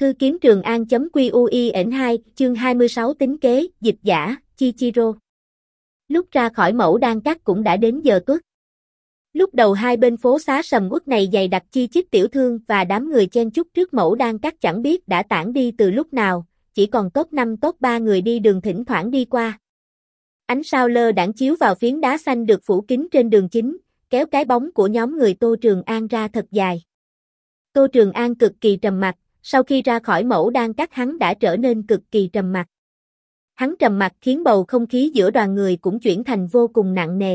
Thư kiếm Trường An.QUIN2, chương 26 tính kế, dịch giả, Chichiro. Lúc ra khỏi mẫu đan các cũng đã đến giờ tuất. Lúc đầu hai bên phố xá sầm uất này dày đặc chi chít tiểu thương và đám người chen chúc trước mẫu đan các chẳng biết đã tản đi từ lúc nào, chỉ còn top 5 top 3 người đi đường thỉnh thoảng đi qua. Ánh sao lơ đãng chiếu vào phiến đá xanh được phủ kín trên đường chính, kéo cái bóng của nhóm người Tô Trường An ra thật dài. Tô Trường An cực kỳ trầm mặc. Sau khi ra khỏi mẫu đan các hắn đã trở nên cực kỳ trầm mặc. Hắn trầm mặc khiến bầu không khí giữa đoàn người cũng chuyển thành vô cùng nặng nề.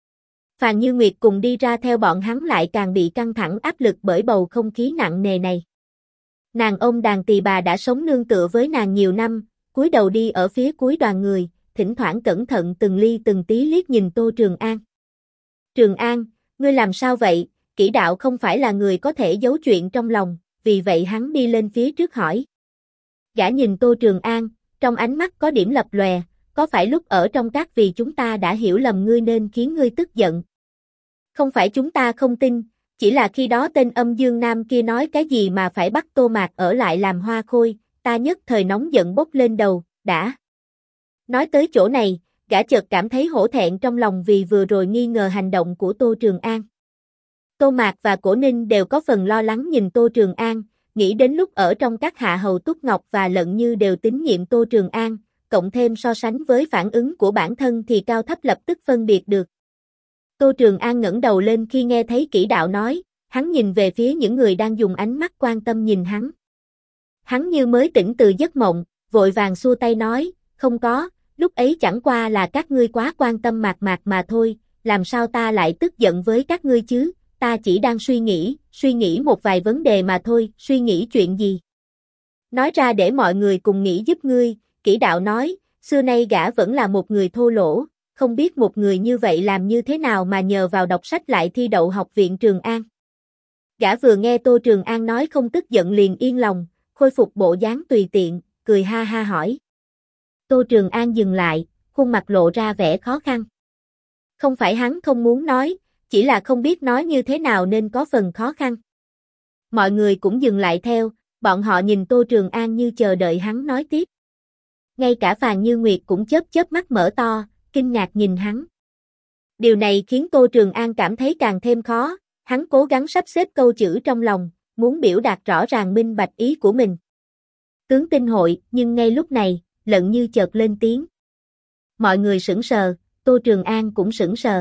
Phàn Như Nguyệt cùng đi ra theo bọn hắn lại càng bị căng thẳng áp lực bởi bầu không khí nặng nề này. Nàng ôm đàn tỳ bà đã sống nương tựa với nàng nhiều năm, cúi đầu đi ở phía cuối đoàn người, thỉnh thoảng cẩn thận từng ly từng tí liếc nhìn Tô Trường An. Trường An, ngươi làm sao vậy? Kỷ đạo không phải là người có thể giấu chuyện trong lòng. Vì vậy hắn đi lên phía trước hỏi. Gã nhìn Tô Trường An, trong ánh mắt có điểm lập lòe, có phải lúc ở trong các vì chúng ta đã hiểu lầm ngươi nên khiến ngươi tức giận? Không phải chúng ta không tin, chỉ là khi đó tên Âm Dương Nam kia nói cái gì mà phải bắt Tô Mạc ở lại làm hoa khôi, ta nhất thời nóng giận bốc lên đầu, đã. Nói tới chỗ này, gã chợt cảm thấy hổ thẹn trong lòng vì vừa rồi nghi ngờ hành động của Tô Trường An. Tô Mạc và Cổ Ninh đều có phần lo lắng nhìn Tô Trường An, nghĩ đến lúc ở trong các hạ hầu Túc Ngọc và Lận Như đều tín nhiệm Tô Trường An, cộng thêm so sánh với phản ứng của bản thân thì cao thấp lập tức phân biệt được. Tô Trường An ngẩng đầu lên khi nghe thấy Kỷ đạo nói, hắn nhìn về phía những người đang dùng ánh mắt quan tâm nhìn hắn. Hắn như mới tỉnh từ giấc mộng, vội vàng xua tay nói, không có, lúc ấy chẳng qua là các ngươi quá quan tâm Mạc Mạc mà thôi, làm sao ta lại tức giận với các ngươi chứ? Ta chỉ đang suy nghĩ một vài vấn đề mà thôi, suy nghĩ chuyện gì? Nói ra để mọi người cùng nghĩ giúp ngươi, Kỷ đạo nói, xưa nay gã vẫn là một người thô lỗ, không biết một người như vậy làm như thế nào mà nhờ vào đọc sách lại thi đậu học viện Trường An. Gã vừa nghe Tô Trường An nói không tức giận liền yên lòng, khôi phục bộ dáng tùy tiện, cười ha ha hỏi. Tô Trường An dừng lại, khuôn mặt lộ ra vẻ khó khăn. Không phải hắn không muốn nói, chỉ là không biết nói như thế nào nên có phần khó khăn. Mọi người cũng dừng lại theo, bọn họ nhìn Tô Trường An như chờ đợi hắn nói tiếp. Ngay cả Phàn Như Nguyệt cũng chớp chớp mắt mở to, kinh ngạc nhìn hắn. Điều này khiến Tô Trường An cảm thấy càng thêm khó, hắn cố gắng sắp xếp câu chữ trong lòng, muốn biểu đạt rõ ràng minh bạch ý của mình. Tướng tinh hội, nhưng ngay lúc này, Lận Như chợt lên tiếng. Mọi người sững sờ, Tô Trường An cũng sững sờ.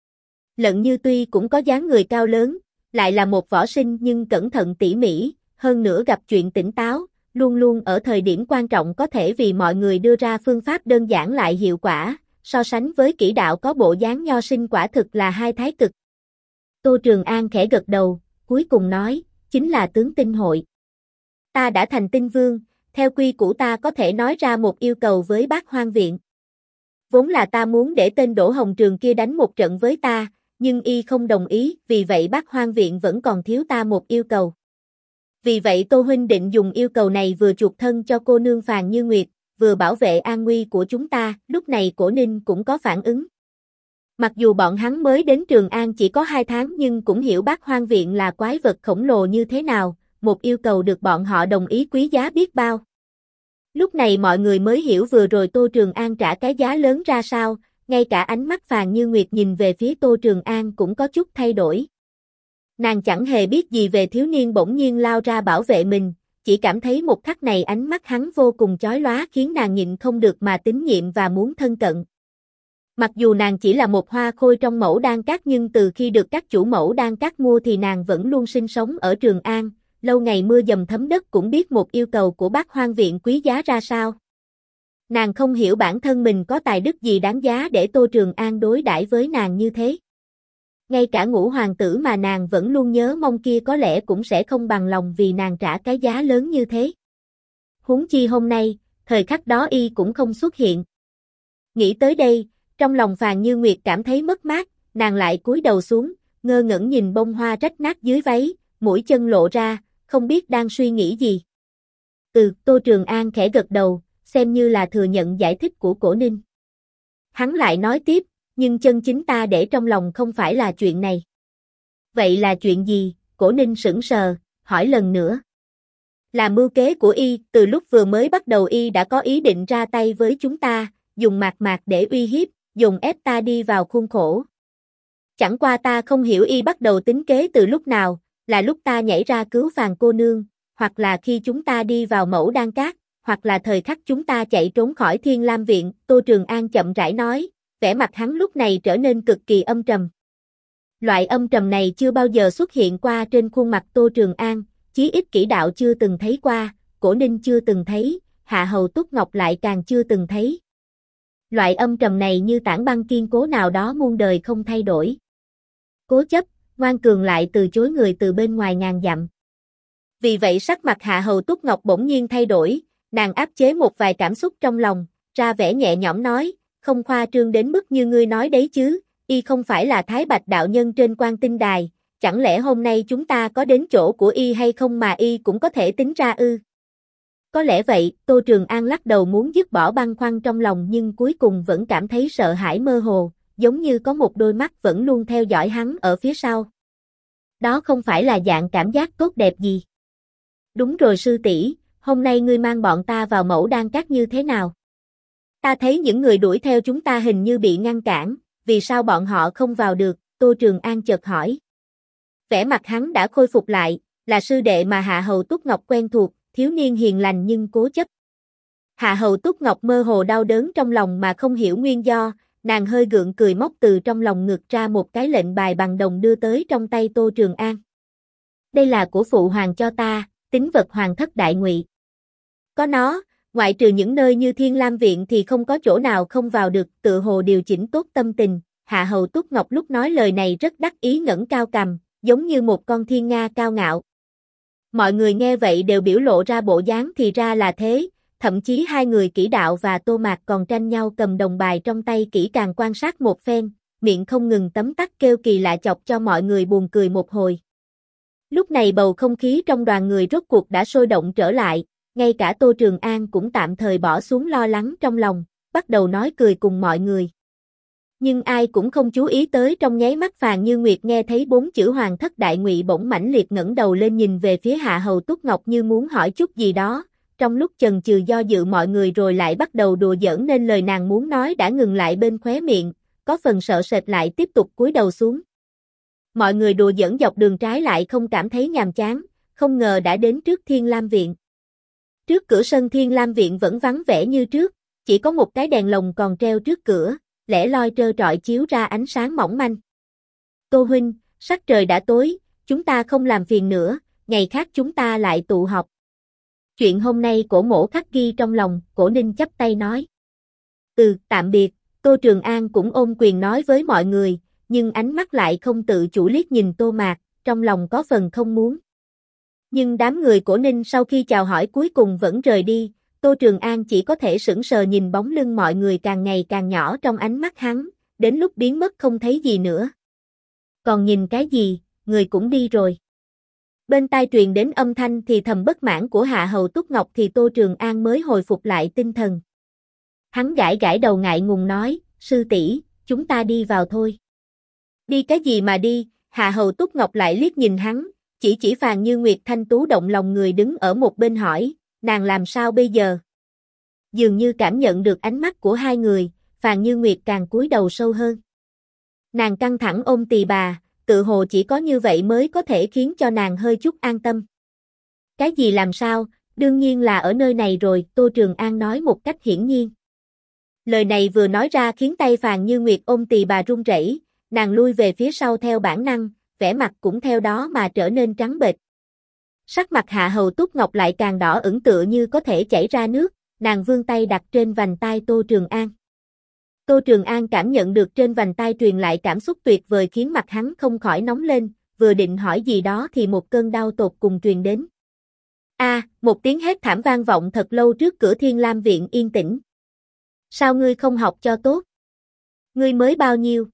Lận Như tuy cũng có dáng người cao lớn, lại là một võ sinh nhưng cẩn thận tỉ mỉ, hơn nữa gặp chuyện tỉnh táo, luôn luôn ở thời điểm quan trọng có thể vì mọi người đưa ra phương pháp đơn giản lại hiệu quả, so sánh với Kỷ đạo có bộ dáng nho sinh quả thực là hai thái cực. Tô Trường An khẽ gật đầu, cuối cùng nói, chính là tướng tinh hội. Ta đã thành tinh vương, theo quy củ ta có thể nói ra một yêu cầu với Bát Hoang Viện. Vốn là ta muốn để tên Đỗ Hồng Trường kia đánh một trận với ta, nhưng y không đồng ý, vì vậy Bát Hoang Viện vẫn còn thiếu ta một yêu cầu. Vì vậy Tô huynh định dùng yêu cầu này vừa chuộc thân cho cô nương Phàn Như Nguyệt, vừa bảo vệ an nguy của chúng ta. Lúc này Cổ Ninh cũng có phản ứng. Mặc dù bọn hắn mới đến Trường An chỉ có 2 tháng nhưng cũng hiểu Bát Hoang Viện là quái vật khổng lồ như thế nào, một yêu cầu được bọn họ đồng ý quý giá biết bao. Lúc này mọi người mới hiểu vừa rồi Tô Trường An trả cái giá lớn ra sao, ngay cả ánh mắt Phàn Như Nguyệt nhìn về phía Tô Trường An cũng có chút thay đổi. Nàng chẳng hề biết gì về thiếu niên bỗng nhiên lao ra bảo vệ mình, chỉ cảm thấy một khắc này ánh mắt hắn vô cùng chói lóa khiến nàng nhịn không được mà tín nhiệm và muốn thân cận. Mặc dù nàng chỉ là một hoa khôi trong mẫu đan các nhưng từ khi được các chủ mẫu đan các mua thì nàng vẫn luôn sinh sống ở Trường An, lâu ngày mưa dầm thấm đất cũng biết một yêu cầu của Bát Hoang Viện quý giá ra sao. Nàng không hiểu bản thân mình có tài đức gì đáng giá để Tô Trường An đối đãi với nàng như thế. Ngay cả Ngũ hoàng tử mà nàng vẫn luôn nhớ mong kia có lẽ cũng sẽ không bằng lòng vì nàng trả cái giá lớn như thế. Huống chi hôm nay, thời khắc đó y cũng không xuất hiện. Nghĩ tới đây, trong lòng Phàn Như Nguyệt cảm thấy mất mát, nàng lại cúi đầu xuống, ngơ ngẩn nhìn bông hoa rách nát dưới váy, mũi chân lộ ra, không biết đang suy nghĩ gì. Tô Trường An khẽ gật đầu, xem như là thừa nhận giải thích của Cổ Ninh. Hắn lại nói tiếp, nhưng chân chính ta để trong lòng không phải là chuyện này. Vậy là chuyện gì? Cổ Ninh sững sờ, hỏi lần nữa. Là mưu kế của y, từ lúc vừa mới bắt đầu y đã có ý định ra tay với chúng ta, dùng mạc mạc để uy hiếp, dùng ép ta đi vào khuôn khổ. Chẳng qua ta không hiểu y bắt đầu tính kế từ lúc nào, là lúc ta nhảy ra cứu Phàn cô nương, hoặc là khi chúng ta đi vào Mẫu Đan Cát, hoặc là thời khắc chúng ta chạy trốn khỏi Thiên Lam Viện, Tô Trường An chậm rãi nói, vẻ mặt hắn lúc này trở nên cực kỳ âm trầm. Loại âm trầm này chưa bao giờ xuất hiện qua trên khuôn mặt Tô Trường An, chí ít kỹ đạo chưa từng thấy qua, Cổ Ninh chưa từng thấy, Hạ Hầu Túc Ngọc lại càng chưa từng thấy. Loại âm trầm này như tảng băng kiên cố nào đó muôn đời không thay đổi. Cố chấp, ngoan cường lại từ chối người từ bên ngoài ngàn dặm. Vì vậy sắc mặt Hạ Hầu Túc Ngọc bỗng nhiên thay đổi, nàng áp chế một vài cảm xúc trong lòng, ra vẻ nhẹ nhõm nói, không khoa trương đến mức như ngươi nói đấy chứ, y không phải là Thái Bạch đạo nhân trên Quan Tinh Đài, chẳng lẽ hôm nay chúng ta có đến chỗ của y hay không mà y cũng có thể tính ra ư? Có lẽ vậy, Tô Trường An lắc đầu muốn dứt bỏ băn khoăn trong lòng nhưng cuối cùng vẫn cảm thấy sợ hãi mơ hồ, giống như có một đôi mắt vẫn luôn theo dõi hắn ở phía sau. Đó không phải là dạng cảm giác tốt đẹp gì. Đúng rồi sư tỷ, hôm nay ngươi mang bọn ta vào Mẫu Đan Cát như thế nào? Ta thấy những người đuổi theo chúng ta hình như bị ngăn cản, vì sao bọn họ không vào được? Tô Trường An chợt hỏi. Vẻ mặt hắn đã khôi phục lại, là sư đệ mà Hạ Hầu Túc Ngọc quen thuộc, thiếu niên hiền lành nhưng cố chấp. Hạ Hầu Túc Ngọc mơ hồ đau đớn trong lòng mà không hiểu nguyên do, nàng hơi gượng cười móc từ trong lòng ngực ra một cái lệnh bài bằng đồng đưa tới trong tay Tô Trường An. Đây là của phụ hoàng cho ta, tín vật hoàng thất đại ngụy. Có nó, ngoại trừ những nơi như Thiên Lam Viện thì không có chỗ nào không vào được, tự hồ điều chỉnh tốt tâm tình. Hạ Hầu Túc Ngọc lúc nói lời này rất đắc ý ngẩng cao cằm, giống như một con thiên nga cao ngạo. Mọi người nghe vậy đều biểu lộ ra bộ dáng thì ra là thế, thậm chí hai người Kỷ Đạo và Tô Mạc còn tranh nhau cầm đồng bài trong tay kỹ càng quan sát một phen, miệng không ngừng tấm tắc kêu kỳ lạ chọc cho mọi người buồn cười một hồi. Lúc này bầu không khí trong đoàn người rốt cuộc đã sôi động trở lại, ngay cả Tô Trường An cũng tạm thời bỏ xuống lo lắng trong lòng, bắt đầu nói cười cùng mọi người. Nhưng ai cũng không chú ý tới trong nháy mắt Phàn Như Nguyệt nghe thấy 4 chữ hoàng thất đại ngụy bỗng mãnh liệt ngẩng đầu lên nhìn về phía Hạ Hầu Túc Ngọc như muốn hỏi chút gì đó, trong lúc chần chừ do dự mọi người rồi lại bắt đầu đùa giỡn nên lời nàng muốn nói đã ngừng lại bên khóe miệng, có phần sợ sệt lại tiếp tục cúi đầu xuống. Mọi người đùa giỡn dọc đường trái lại không cảm thấy nhàm chán, không ngờ đã đến trước Thiên Lam Viện. Trước cửa sân Thiên Lam Viện vẫn vắng vẻ như trước, chỉ có một cái đèn lồng còn treo trước cửa, lẻ loi trơ trọi chiếu ra ánh sáng mỏng manh. Tô huynh, sắc trời đã tối, chúng ta không làm phiền nữa, ngày khác chúng ta lại tụ họp. Chuyện hôm nay Cổ Mỗ khắc ghi trong lòng, Cổ Ninh chắp tay nói. Tạm biệt, Tô Trường An cũng ôm quyền nói với mọi người, nhưng ánh mắt lại không tự chủ liếc nhìn Tô Mạc, trong lòng có phần không muốn. Nhưng đám người Cổ Ninh sau khi chào hỏi cuối cùng vẫn rời đi, Tô Trường An chỉ có thể sững sờ nhìn bóng lưng mọi người càng ngày càng nhỏ trong ánh mắt hắn, đến lúc biến mất không thấy gì nữa. Còn nhìn cái gì, người cũng đi rồi. Bên tai truyền đến âm thanh thì thầm bất mãn của Hạ Hầu Túc Ngọc thì Tô Trường An mới hồi phục lại tinh thần. Hắn gãi gãi đầu ngại ngùng nói, sư tỷ, chúng ta đi vào thôi. Đi cái gì mà đi, Hạ Hầu Túc Ngọc lại liếc nhìn hắn, chỉ Phàn Như Nguyệt thanh tú động lòng người đứng ở một bên hỏi, nàng làm sao bây giờ? Dường như cảm nhận được ánh mắt của hai người, Phàn Như Nguyệt càng cúi đầu sâu hơn. Nàng căng thẳng ôm tỳ bà, tự hồ chỉ có như vậy mới có thể khiến cho nàng hơi chút an tâm. Cái gì làm sao, đương nhiên là ở nơi này rồi, Tô Trường An nói một cách hiển nhiên. Lời này vừa nói ra khiến tay Phàn Như Nguyệt ôm tỳ bà run rẩy, nàng lui về phía sau theo bản năng, vẻ mặt cũng theo đó mà trở nên trắng bệch. Sắc mặt Hạ Hầu Túc Ngọc lại càng đỏ ửng tựa như có thể chảy ra nước, nàng vươn tay đặt trên vành tai Tô Trường An. Tô Trường An cảm nhận được trên vành tai truyền lại cảm xúc tuyệt vời khiến mặt hắn không khỏi nóng lên, vừa định hỏi gì đó thì một cơn đau tột cùng truyền đến. Một tiếng hét thảm vang vọng thật lâu trước cửa Thiên Lam Viện yên tĩnh. Sao ngươi không học cho tốt? Ngươi mới bao nhiêu?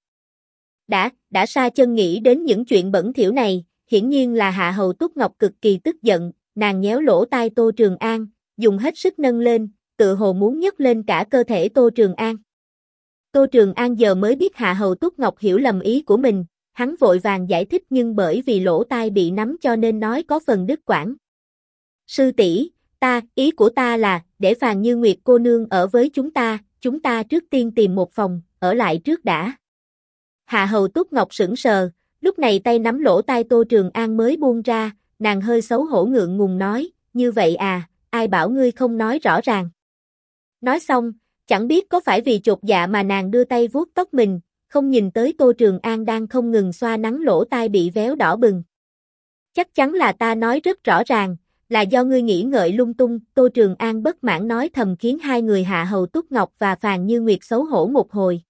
Đã sa chân nghĩ đến những chuyện bẩn thỉu này, hiển nhiên là Hạ Hầu Túc Ngọc cực kỳ tức giận, nàng nhéo lỗ tai Tô Trường An, dùng hết sức nâng lên, tự hồ muốn nhấc lên cả cơ thể Tô Trường An. Tô Trường An giờ mới biết Hạ Hầu Túc Ngọc hiểu lầm ý của mình, hắn vội vàng giải thích nhưng bởi vì lỗ tai bị nắm cho nên nói có phần đứt quãng. Sư tỷ, ý của ta là, để Phàn Như Nguyệt cô nương ở với chúng ta trước tiên tìm một phòng, ở lại trước đã. Hạ Hầu Túc Ngọc sững sờ, lúc này tay nắm lỗ tai Tô Trường An mới buông ra, nàng hơi xấu hổ ngượng ngùng nói, như vậy à, ai bảo ngươi không nói rõ ràng. Nói xong, chẳng biết có phải vì chột dạ mà nàng đưa tay vuốt tóc mình, không nhìn tới Tô Trường An đang không ngừng xoa nắng lỗ tai bị véo đỏ bừng. Chắc chắn là ta nói rất rõ ràng, là do ngươi nghĩ ngợi lung tung, Tô Trường An bất mãn nói thầm khiến hai người Hạ Hầu Túc Ngọc và Phàn Như Nguyệt xấu hổ một hồi.